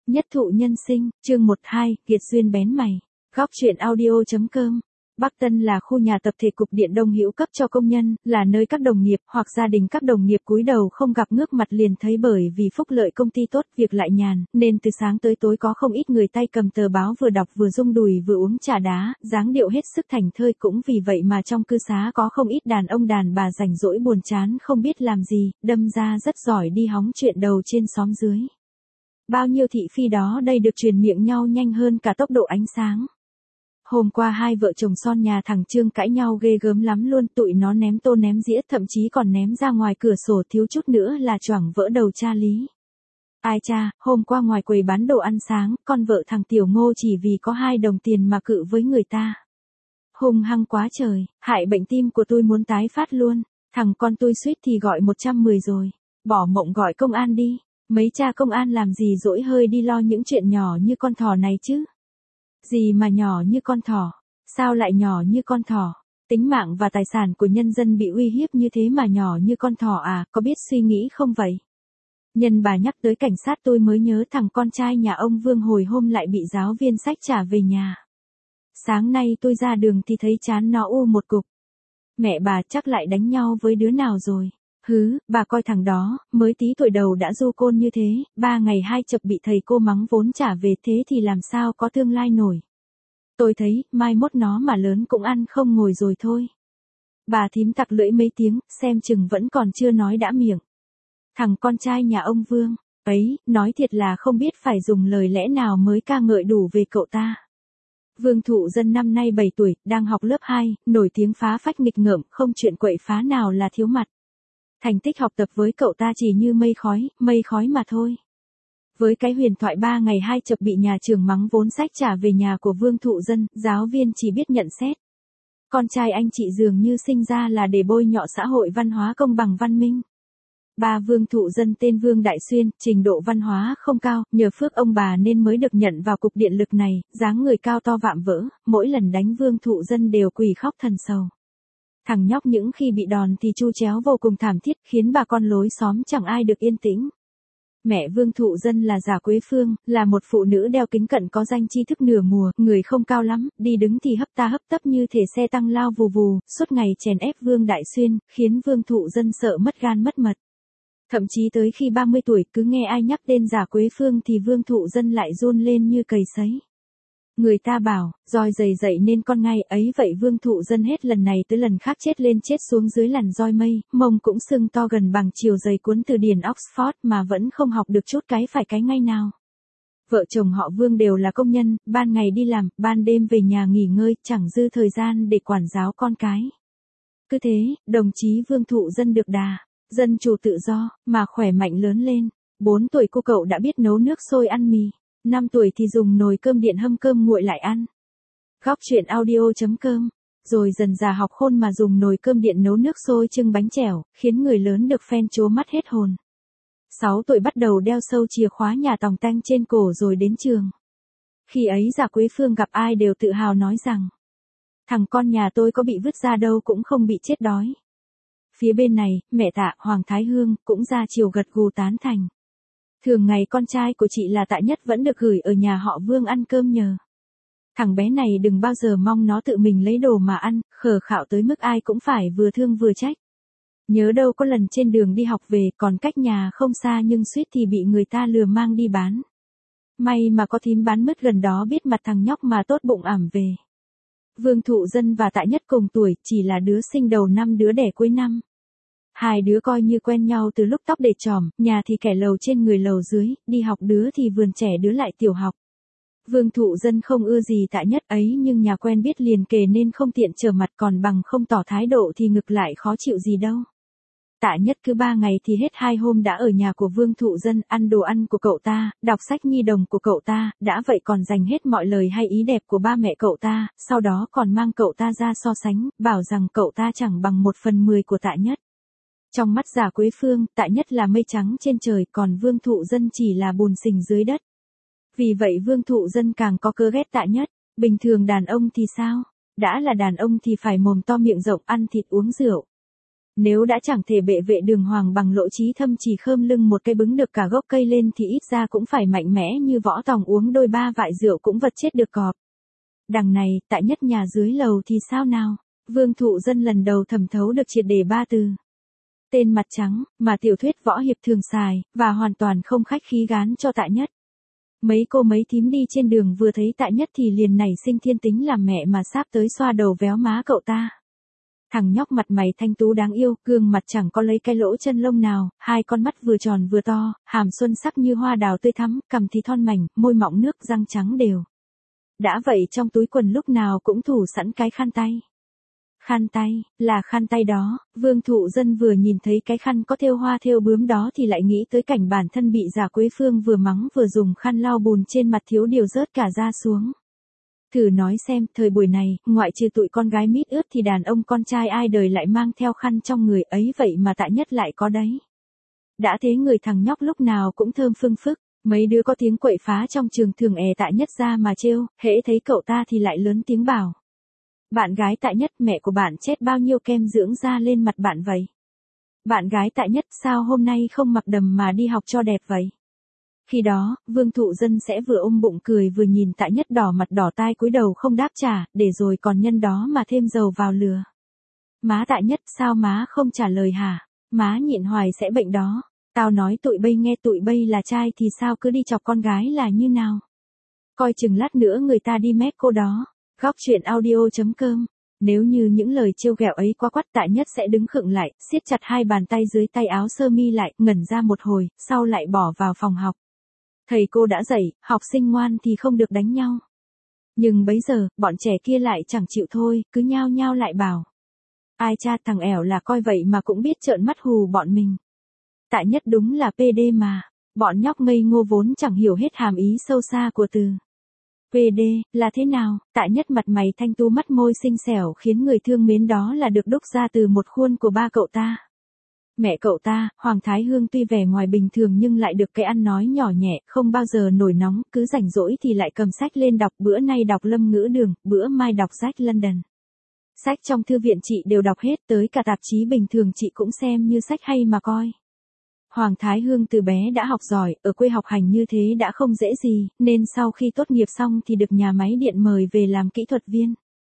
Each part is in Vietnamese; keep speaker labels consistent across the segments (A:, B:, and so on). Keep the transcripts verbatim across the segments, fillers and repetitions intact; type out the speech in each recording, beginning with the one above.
A: Nhất thụ nhân sinh, chương một hai, Kiệt duyên bén mày. Góc truyện audio.com. Bắc Tân là khu nhà tập thể cục điện Đông Hữu cấp cho công nhân, là nơi các đồng nghiệp hoặc gia đình các đồng nghiệp cúi đầu không gặp ngước mặt liền thấy, bởi vì phúc lợi công ty tốt, việc lại nhàn, nên từ sáng tới tối có không ít người tay cầm tờ báo vừa đọc vừa rung đùi vừa uống trà đá, dáng điệu hết sức thảnh thơi. Cũng vì vậy mà trong cư xá có không ít đàn ông đàn bà rảnh rỗi buồn chán không biết làm gì, đâm ra rất giỏi đi hóng chuyện đầu trên xóm dưới. Bao nhiêu thị phi đó đây được truyền miệng nhau nhanh hơn cả tốc độ ánh sáng. Hôm qua hai vợ chồng son nhà thằng Trương cãi nhau ghê gớm lắm luôn, tụi nó ném tô ném dĩa, thậm chí còn ném ra ngoài cửa sổ, thiếu chút nữa là choảng vỡ đầu cha Lý. Ai cha, hôm qua ngoài quầy bán đồ ăn sáng, con vợ thằng Tiểu Ngô chỉ vì có hai đồng tiền mà cự với người ta. Hung hăng quá trời, hại bệnh tim của tôi muốn tái phát luôn. Thằng con tôi suýt thì gọi một trăm mười rồi. Bỏ mộng gọi công an đi. Mấy cha công an làm gì dỗi hơi đi lo những chuyện nhỏ như con thỏ này chứ. Gì mà nhỏ như con thỏ? Sao lại nhỏ như con thỏ? Tính mạng và tài sản của nhân dân bị uy hiếp như thế mà nhỏ như con thỏ à, có biết suy nghĩ không vậy? Nhân bà nhắc tới cảnh sát tôi mới nhớ thằng con trai nhà ông Vương hồi hôm lại bị giáo viên sách trả về nhà. Sáng nay tôi ra đường thì thấy trán nó u một cục. Mẹ bà chắc lại đánh nhau với đứa nào rồi. Hứ, bà coi thằng đó, mới tí tuổi đầu đã du côn như thế, ba ngày hai chập bị thầy cô mắng vốn trả về, thế thì làm sao có tương lai nổi. Tôi thấy, mai mốt nó mà lớn cũng ăn không ngồi rồi thôi. Bà thím tặc lưỡi mấy tiếng, xem chừng vẫn còn chưa nói đã miệng. Thằng con trai nhà ông Vương, ấy, nói thiệt là không biết phải dùng lời lẽ nào mới ca ngợi đủ về cậu ta. Vương Thụ Dân năm nay bảy tuổi, đang học lớp hai, nổi tiếng phá phách nghịch ngợm, không chuyện quậy phá nào là thiếu mặt. Thành tích học tập với cậu ta chỉ như mây khói, mây khói mà thôi. Với cái huyền thoại ba ngày hai chập bị nhà trường mắng vốn sách trả về nhà của Vương Thụ Dân, giáo viên chỉ biết nhận xét. Con trai anh chị dường như sinh ra là để bôi nhọ xã hội văn hóa công bằng văn minh. Ba Vương Thụ Dân tên Vương Đại Xuyên, trình độ văn hóa không cao, nhờ phước ông bà nên mới được nhận vào cục điện lực này, dáng người cao to vạm vỡ, mỗi lần đánh Vương Thụ Dân đều quỳ khóc thần sầu. Thằng nhóc những khi bị đòn thì chu chéo vô cùng thảm thiết, khiến bà con lối xóm chẳng ai được yên tĩnh. Mẹ Vương Thụ Dân là Giả Quế Phương, là một phụ nữ đeo kính cận có danh tri thức nửa mùa, người không cao lắm, đi đứng thì hấp ta hấp tấp như thể xe tăng lao vù vù, suốt ngày chèn ép Vương Đại Xuyên, khiến Vương Thụ Dân sợ mất gan mất mật. Thậm chí tới khi ba mươi tuổi, cứ nghe ai nhắc tên Giả Quế Phương thì Vương Thụ Dân lại run lên như cầy sấy. Người ta bảo, roi dày dậy nên con ngay ấy vậy. Vương Thụ Dân hết lần này tới lần khác chết lên chết xuống dưới làn roi mây, mông cũng sưng to gần bằng chiều dày cuốn từ điển Oxford mà vẫn không học được chút cái phải cái ngay nào. Vợ chồng họ Vương đều là công nhân, ban ngày đi làm, ban đêm về nhà nghỉ ngơi, chẳng dư thời gian để quản giáo con cái. Cứ thế, đồng chí Vương Thụ Dân được đà, dân chủ tự do, mà khỏe mạnh lớn lên. Bốn tuổi cô cậu đã biết nấu nước sôi ăn mì. Năm tuổi thì dùng nồi cơm điện hâm cơm nguội lại ăn. Góc truyện audio.com. Rồi dần dà học khôn mà dùng nồi cơm điện nấu nước sôi trưng bánh chèo, khiến người lớn được phen trố mắt hết hồn. Sáu tuổi bắt đầu đeo sâu chìa khóa nhà tòng tanh trên cổ rồi đến trường. Khi ấy Giả Quế Phương gặp ai đều tự hào nói rằng, thằng con nhà tôi có bị vứt ra đâu cũng không bị chết đói. Phía bên này, mẹ Tạ, Hoàng Thái Hương, cũng ra chiều gật gù tán thành. Thường ngày con trai của chị là Tạ Nhất vẫn được gửi ở nhà họ Vương ăn cơm nhờ. Thằng bé này đừng bao giờ mong nó tự mình lấy đồ mà ăn, khờ khạo tới mức ai cũng phải vừa thương vừa trách. Nhớ đâu có lần trên đường đi học về, còn cách nhà không xa nhưng suýt thì bị người ta lừa mang đi bán. May mà có thím bán mứt gần đó biết mặt thằng nhóc mà tốt bụng ẵm về. Vương Thụ Dân và Tạ Nhất cùng tuổi, chỉ là đứa sinh đầu năm đứa đẻ cuối năm. Hai đứa coi như quen nhau từ lúc tóc để tròm, nhà thì kẻ lầu trên người lầu dưới, đi học đứa thì vườn trẻ đứa lại tiểu học. Vương Thụ Dân không ưa gì Tạ Nhất ấy nhưng nhà quen biết liền kề nên không tiện trở mặt, còn bằng không tỏ thái độ thì ngược lại khó chịu gì đâu. Tạ Nhất cứ ba ngày thì hết hai hôm đã ở nhà của Vương Thụ Dân, ăn đồ ăn của cậu ta, đọc sách nhi đồng của cậu ta, đã vậy còn dành hết mọi lời hay ý đẹp của ba mẹ cậu ta, sau đó còn mang cậu ta ra so sánh, bảo rằng cậu ta chẳng bằng một phần mười của Tạ Nhất. Trong mắt Giả Quế Phương, Tạ Nhất là mây trắng trên trời, còn Vương Thụ Dân chỉ là bùn xình dưới đất. Vì vậy Vương Thụ Dân càng có cớ ghét Tạ Nhất. Bình thường đàn ông thì sao? Đã là đàn ông thì phải mồm to miệng rộng, ăn thịt uống rượu. Nếu đã chẳng thể bệ vệ đường hoàng bằng Lộ Chí Thâm chỉ khơm lưng một cây bứng được cả gốc cây lên thì ít ra cũng phải mạnh mẽ như Võ Tòng uống đôi ba vại rượu cũng vật chết được cọp. Đằng này, tại nhất nhà dưới lầu thì sao nào? Vương Thụ Dân lần đầu thẩm thấu được triệt để ba từ. Tên mặt trắng, mà tiểu thuyết võ hiệp thường xài, và hoàn toàn không khách khí gán cho Tạ Nhất. Mấy cô mấy thím đi trên đường vừa thấy Tạ Nhất thì liền nảy sinh thiên tính làm mẹ mà sáp tới xoa đầu véo má cậu ta. Thằng nhóc mặt mày thanh tú đáng yêu, gương mặt chẳng có lấy cái lỗ chân lông nào, hai con mắt vừa tròn vừa to, hàm xuân sắc như hoa đào tươi thắm, cằm thì thon mảnh, môi mọng nước, răng trắng đều. Đã vậy trong túi quần lúc nào cũng thủ sẵn cái khăn tay. Khăn tay, là khăn tay đó, Vương Thụ Dân vừa nhìn thấy cái khăn có thêu hoa thêu bướm đó thì lại nghĩ tới cảnh bản thân bị Giả Quế Phương vừa mắng vừa dùng khăn lau bùn trên mặt thiếu điều rớt cả da xuống. Thử nói xem, thời buổi này, ngoại trừ tụi con gái mít ướt thì đàn ông con trai ai đời lại mang theo khăn trong người ấy vậy mà Tạ Nhất lại có đấy. Đã thế người thằng nhóc lúc nào cũng thơm phưng phức, mấy đứa có tiếng quậy phá trong trường thường è Tạ Nhất ra mà trêu, hễ thấy cậu ta thì lại lớn tiếng bảo. Bạn gái Tạ Nhất, mẹ của bạn chết bao nhiêu kem dưỡng da lên mặt bạn vậy? Bạn gái Tạ Nhất sao hôm nay không mặc đầm mà đi học cho đẹp vậy? Khi đó, Vương Thụ Dân sẽ vừa ôm bụng cười vừa nhìn Tạ Nhất đỏ mặt đỏ tai cúi đầu không đáp trả, để rồi còn nhân đó mà thêm dầu vào lửa. Má Tạ Nhất, sao má không trả lời hả? Má nhịn hoài sẽ bệnh đó. Tao nói tụi bây nghe tụi bây là trai thì sao cứ đi chọc con gái là như nào? Coi chừng lát nữa người ta đi mét cô đó. Góc truyện audio chấm com. Nếu như những lời trêu ghẹo ấy quá quắt, Tạ Nhất sẽ đứng khựng lại, siết chặt hai bàn tay dưới tay áo sơ mi lại, ngẩn ra một hồi, sau lại bỏ vào phòng học. Thầy cô đã dạy, học sinh ngoan thì không được đánh nhau. Nhưng bấy giờ, bọn trẻ kia lại chẳng chịu thôi, cứ nhao nhao lại bảo. Ai cha, thằng ẻo là coi vậy mà cũng biết trợn mắt hù bọn mình. Tạ Nhất đúng là pê đê mà. Bọn nhóc ngây ngô vốn chẳng hiểu hết hàm ý sâu xa của từ pê đê là thế nào. Tạ Nhất mặt mày thanh tú, mắt môi xinh xẻo khiến người thương mến, đó là được đúc ra từ một khuôn của ba cậu ta. Mẹ cậu ta, Hoàng Thái Hương, tuy vẻ ngoài bình thường nhưng lại được cái ăn nói nhỏ nhẹ, không bao giờ nổi nóng, cứ rảnh rỗi thì lại cầm sách lên đọc, bữa nay đọc Lâm Ngữ Đường, bữa mai đọc sách London. Sách trong thư viện chị đều đọc hết, tới cả tạp chí bình thường chị cũng xem như sách hay mà coi. Hoàng Thái Hương từ bé đã học giỏi, ở quê học hành như thế đã không dễ gì, nên sau khi tốt nghiệp xong thì được nhà máy điện mời về làm kỹ thuật viên.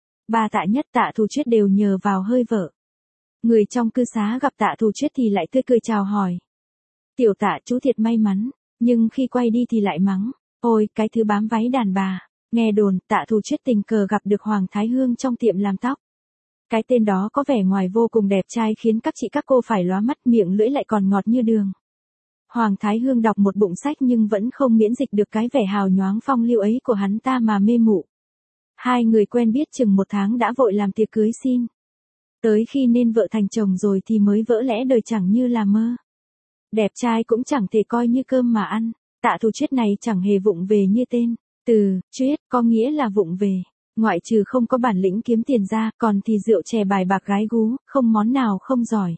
A: Ba Tạ Nhất, Tạ Thù Chuyết đều nhờ vào hơi vợ. Người trong cư xá gặp Tạ Thù Chuyết thì lại tươi cười chào hỏi. Tiểu Tạ, chú thiệt may mắn, nhưng khi quay đi thì lại mắng. Ôi, cái thứ bám váy đàn bà. Nghe đồn, Tạ Thù Chuyết tình cờ gặp được Hoàng Thái Hương trong tiệm làm tóc. Cái tên đó có vẻ ngoài vô cùng đẹp trai khiến các chị các cô phải lóa mắt, miệng lưỡi lại còn ngọt như đường. Hoàng Thái Hương đọc một bụng sách nhưng vẫn không miễn dịch được cái vẻ hào nhoáng phong lưu ấy của hắn ta mà mê mụ. Hai người quen biết chừng một tháng đã vội làm tiệc cưới xin. Tới khi nên vợ thành chồng rồi thì mới vỡ lẽ đời chẳng như là mơ. Đẹp trai cũng chẳng thể coi như cơm mà ăn. Tạ Thù Chuyết này chẳng hề vụng về như tên. Từ Chuyết có nghĩa là vụng về. Ngoại trừ không có bản lĩnh kiếm tiền ra, còn thì rượu chè bài bạc gái gú, không món nào không giỏi.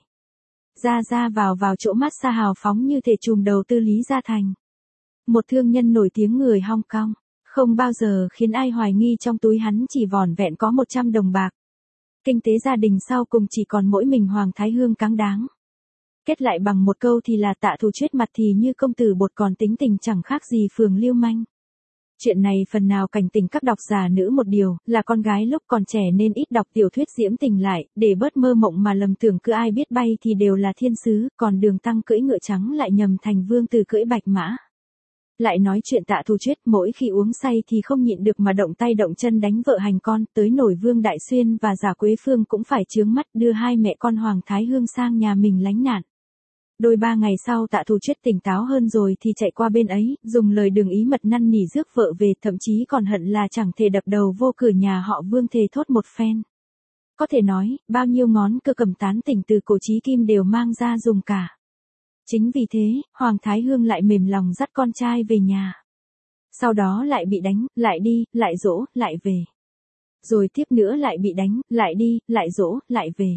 A: Ra ra vào vào chỗ massage hào phóng như thể trùm đầu tư Lý Gia Thành. Một thương nhân nổi tiếng người Hong Kong, không bao giờ khiến ai hoài nghi trong túi hắn chỉ vỏn vẹn có một trăm đồng bạc. Kinh tế gia đình sau cùng chỉ còn mỗi mình Hoàng Thái Hương cáng đáng. Kết lại bằng một câu thì là Tạ Thù Chuyết mặt thì như công tử bột, còn tính tình chẳng khác gì phường lưu manh. Chuyện này phần nào cảnh tỉnh các độc giả nữ một điều, là con gái lúc còn trẻ nên ít đọc tiểu thuyết diễm tình lại, để bớt mơ mộng mà lầm tưởng cứ ai biết bay thì đều là thiên sứ, còn Đường Tăng cưỡi ngựa trắng lại nhầm thành vương tử cưỡi bạch mã. Lại nói chuyện Tạ Thù Chuyết, mỗi khi uống say thì không nhịn được mà động tay động chân đánh vợ hành con, tới nổi Vương Đại Xuyên và Giả Quế Phương cũng phải chướng mắt đưa hai mẹ con Hoàng Thái Hương sang nhà mình lánh nạn. Đôi ba ngày sau Tạ Thù Chuyết tỉnh táo hơn rồi thì chạy qua bên ấy, dùng lời đường ý mật năn nỉ rước vợ về, thậm chí còn hận là chẳng thể đập đầu vô cửa nhà họ Vương thề thốt một phen. Có thể nói, bao nhiêu ngón cơ cầm tán tỉnh từ cổ chí kim đều mang ra dùng cả. Chính vì thế, Hoàng Thái Hương lại mềm lòng dắt con trai về nhà. Sau đó lại bị đánh, lại đi, lại dỗ, lại về. Rồi tiếp nữa lại bị đánh, lại đi, lại dỗ, lại về.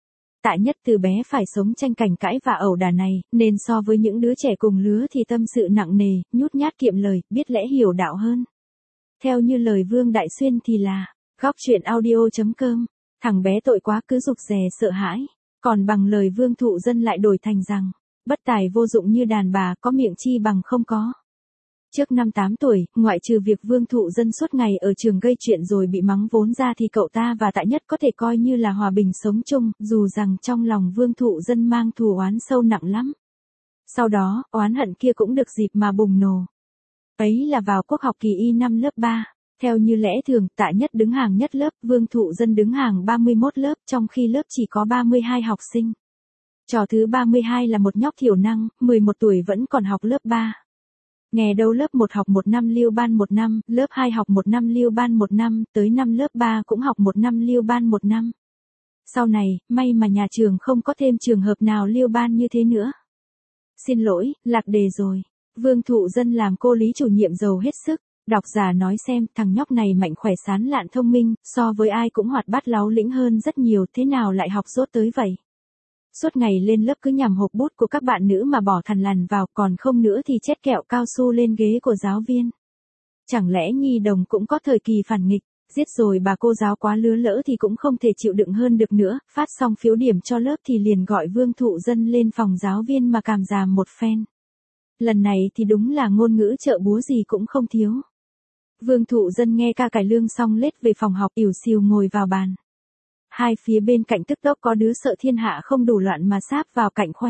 A: Tạ Nhất từ bé phải sống tranh cảnh cãi và ẩu đả này, nên so với những đứa trẻ cùng lứa thì tâm sự nặng nề, nhút nhát kiệm lời, biết lẽ hiểu đạo hơn. Theo như lời Vương Đại Xuyên thì là, góc truyện audio chấm com, thằng bé tội quá cứ rụt rè sợ hãi. Còn bằng lời Vương Thụ Dân lại đổi thành rằng, bất tài vô dụng như đàn bà, có miệng chi bằng không có. Trước năm tám tuổi, ngoại trừ việc Vương Thụ Dân suốt ngày ở trường gây chuyện rồi bị mắng vốn ra thì cậu ta và Tạ Nhất có thể coi như là hòa bình sống chung, dù rằng trong lòng Vương Thụ Dân mang thù oán sâu nặng lắm. Sau đó, oán hận kia cũng được dịp mà bùng nổ. Ấy là vào quốc học kỳ y năm lớp ba. Theo như lẽ thường, Tạ Nhất đứng hàng nhất lớp, Vương Thụ Dân đứng hàng ba mươi mốt lớp, trong khi lớp chỉ có ba mươi hai học sinh. Trò thứ ba mươi hai là một nhóc thiểu năng, mười một tuổi vẫn còn học lớp ba. Nghe đâu lớp một học một năm lưu ban một năm, lớp hai học một năm lưu ban một năm, tới năm lớp ba cũng học một năm lưu ban một năm. Sau này, may mà nhà trường không có thêm trường hợp nào lưu ban như thế nữa. Xin lỗi, lạc đề rồi. Vương Thụ Dân làm cô lý chủ nhiệm giàu hết sức. Độc giả nói xem, thằng nhóc này mạnh khỏe sán lạn thông minh, so với ai cũng hoạt bát láu lĩnh hơn rất nhiều, thế nào lại học dốt tới vậy? Suốt ngày lên lớp cứ nhằm hộp bút của các bạn nữ mà bỏ thằn lằn vào, còn không nữa thì chét kẹo cao su lên ghế của giáo viên. Chẳng lẽ nhi đồng cũng có thời kỳ phản nghịch, giết rồi bà cô giáo quá lứa lỡ thì cũng không thể chịu đựng hơn được nữa, phát xong phiếu điểm cho lớp thì liền gọi Vương Thụ Dân lên phòng giáo viên mà cảm giảm một phen. Lần này thì đúng là ngôn ngữ trợ búa gì cũng không thiếu. Vương Thụ Dân nghe ca cải lương xong lết về phòng học, ỉu xìu ngồi vào bàn. Hai phía bên cạnh tức tốc có đứa sợ thiên hạ không đủ loạn mà sáp vào cạnh khóe.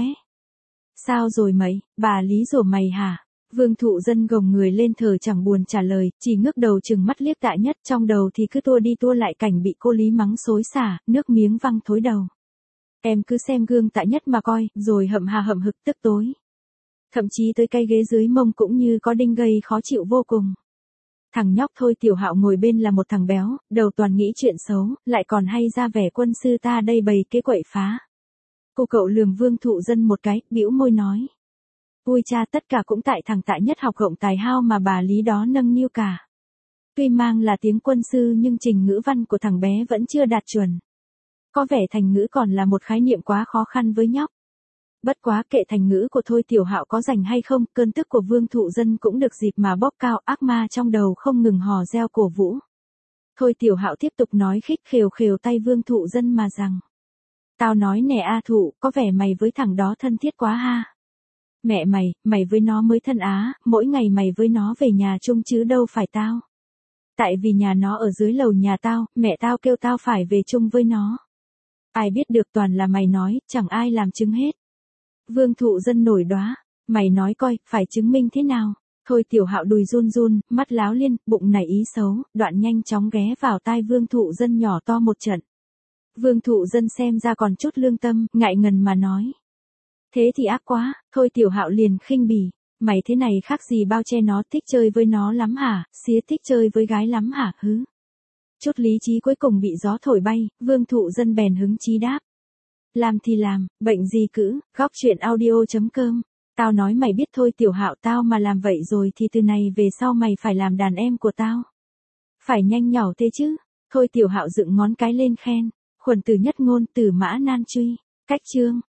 A: Sao rồi mày, bà Lý rủa mày hả? Vương Thụ Dân gồng người lên thờ chẳng buồn trả lời, chỉ ngước đầu chừng mắt liếc Tạ Nhất, trong đầu thì cứ tua đi tua lại cảnh bị cô Lý mắng xối xả, nước miếng văng thối đầu. Em cứ xem gương Tạ Nhất mà coi, rồi hậm hà hậm hực tức tối. Thậm chí tới cây ghế dưới mông cũng như có đinh gây khó chịu vô cùng. Thằng nhóc Thôi Tiểu Hạo ngồi bên là một thằng béo, đầu toàn nghĩ chuyện xấu, lại còn hay ra vẻ quân sư ta đây bày kế quậy phá. Cô cậu lườm Vương Thụ Dân một cái, bĩu môi nói. Ui cha, tất cả cũng tại thằng Tạ Nhất học rộng tài hao mà bà Lý đó nâng niu cả. Tuy mang là tiếng quân sư nhưng trình ngữ văn của thằng bé vẫn chưa đạt chuẩn. Có vẻ thành ngữ còn là một khái niệm quá khó khăn với nhóc. Bất quá kệ thành ngữ của Thôi Tiểu Hạo có rành hay không, cơn tức của Vương Thụ Dân cũng được dịp mà bóp cao, ác ma trong đầu không ngừng hò reo cổ vũ. Thôi Tiểu Hạo tiếp tục nói khích khều khều tay Vương Thụ Dân mà rằng. Tao nói nè A Thụ, có vẻ mày với thằng đó thân thiết quá ha. Mẹ mày, mày với nó mới thân á, mỗi ngày mày với nó về nhà chung chứ đâu phải tao. Tại vì nhà nó ở dưới lầu nhà tao, mẹ tao kêu tao phải về chung với nó. Ai biết được, toàn là mày nói, chẳng ai làm chứng hết. Vương Thụ Dân nổi đoá, mày nói coi, phải chứng minh thế nào? Thôi Tiểu Hạo đùi run run, mắt láo liên, bụng nảy ý xấu, đoạn nhanh chóng ghé vào tai Vương Thụ Dân nhỏ to một trận. Vương Thụ Dân xem ra còn chút lương tâm, ngại ngần mà nói. Thế thì ác quá, Thôi Tiểu Hạo liền khinh bỉ, mày thế này khác gì bao che nó, thích chơi với nó lắm hả, xía thích chơi với gái lắm hả, hứ. Chút lý trí cuối cùng bị gió thổi bay, Vương Thụ Dân bèn hứng chí đáp. Làm thì làm, bệnh gì cữ, góc chuyện audio chấm com. Tao nói mày biết Thôi Tiểu Hạo, tao mà làm vậy rồi thì từ này về sau mày phải làm đàn em của tao. Phải nhanh nhỏ thế chứ. Thôi Tiểu Hạo dựng ngón cái lên khen. Khuẩn từ nhất ngôn, từ mã nan truy. Cách chương.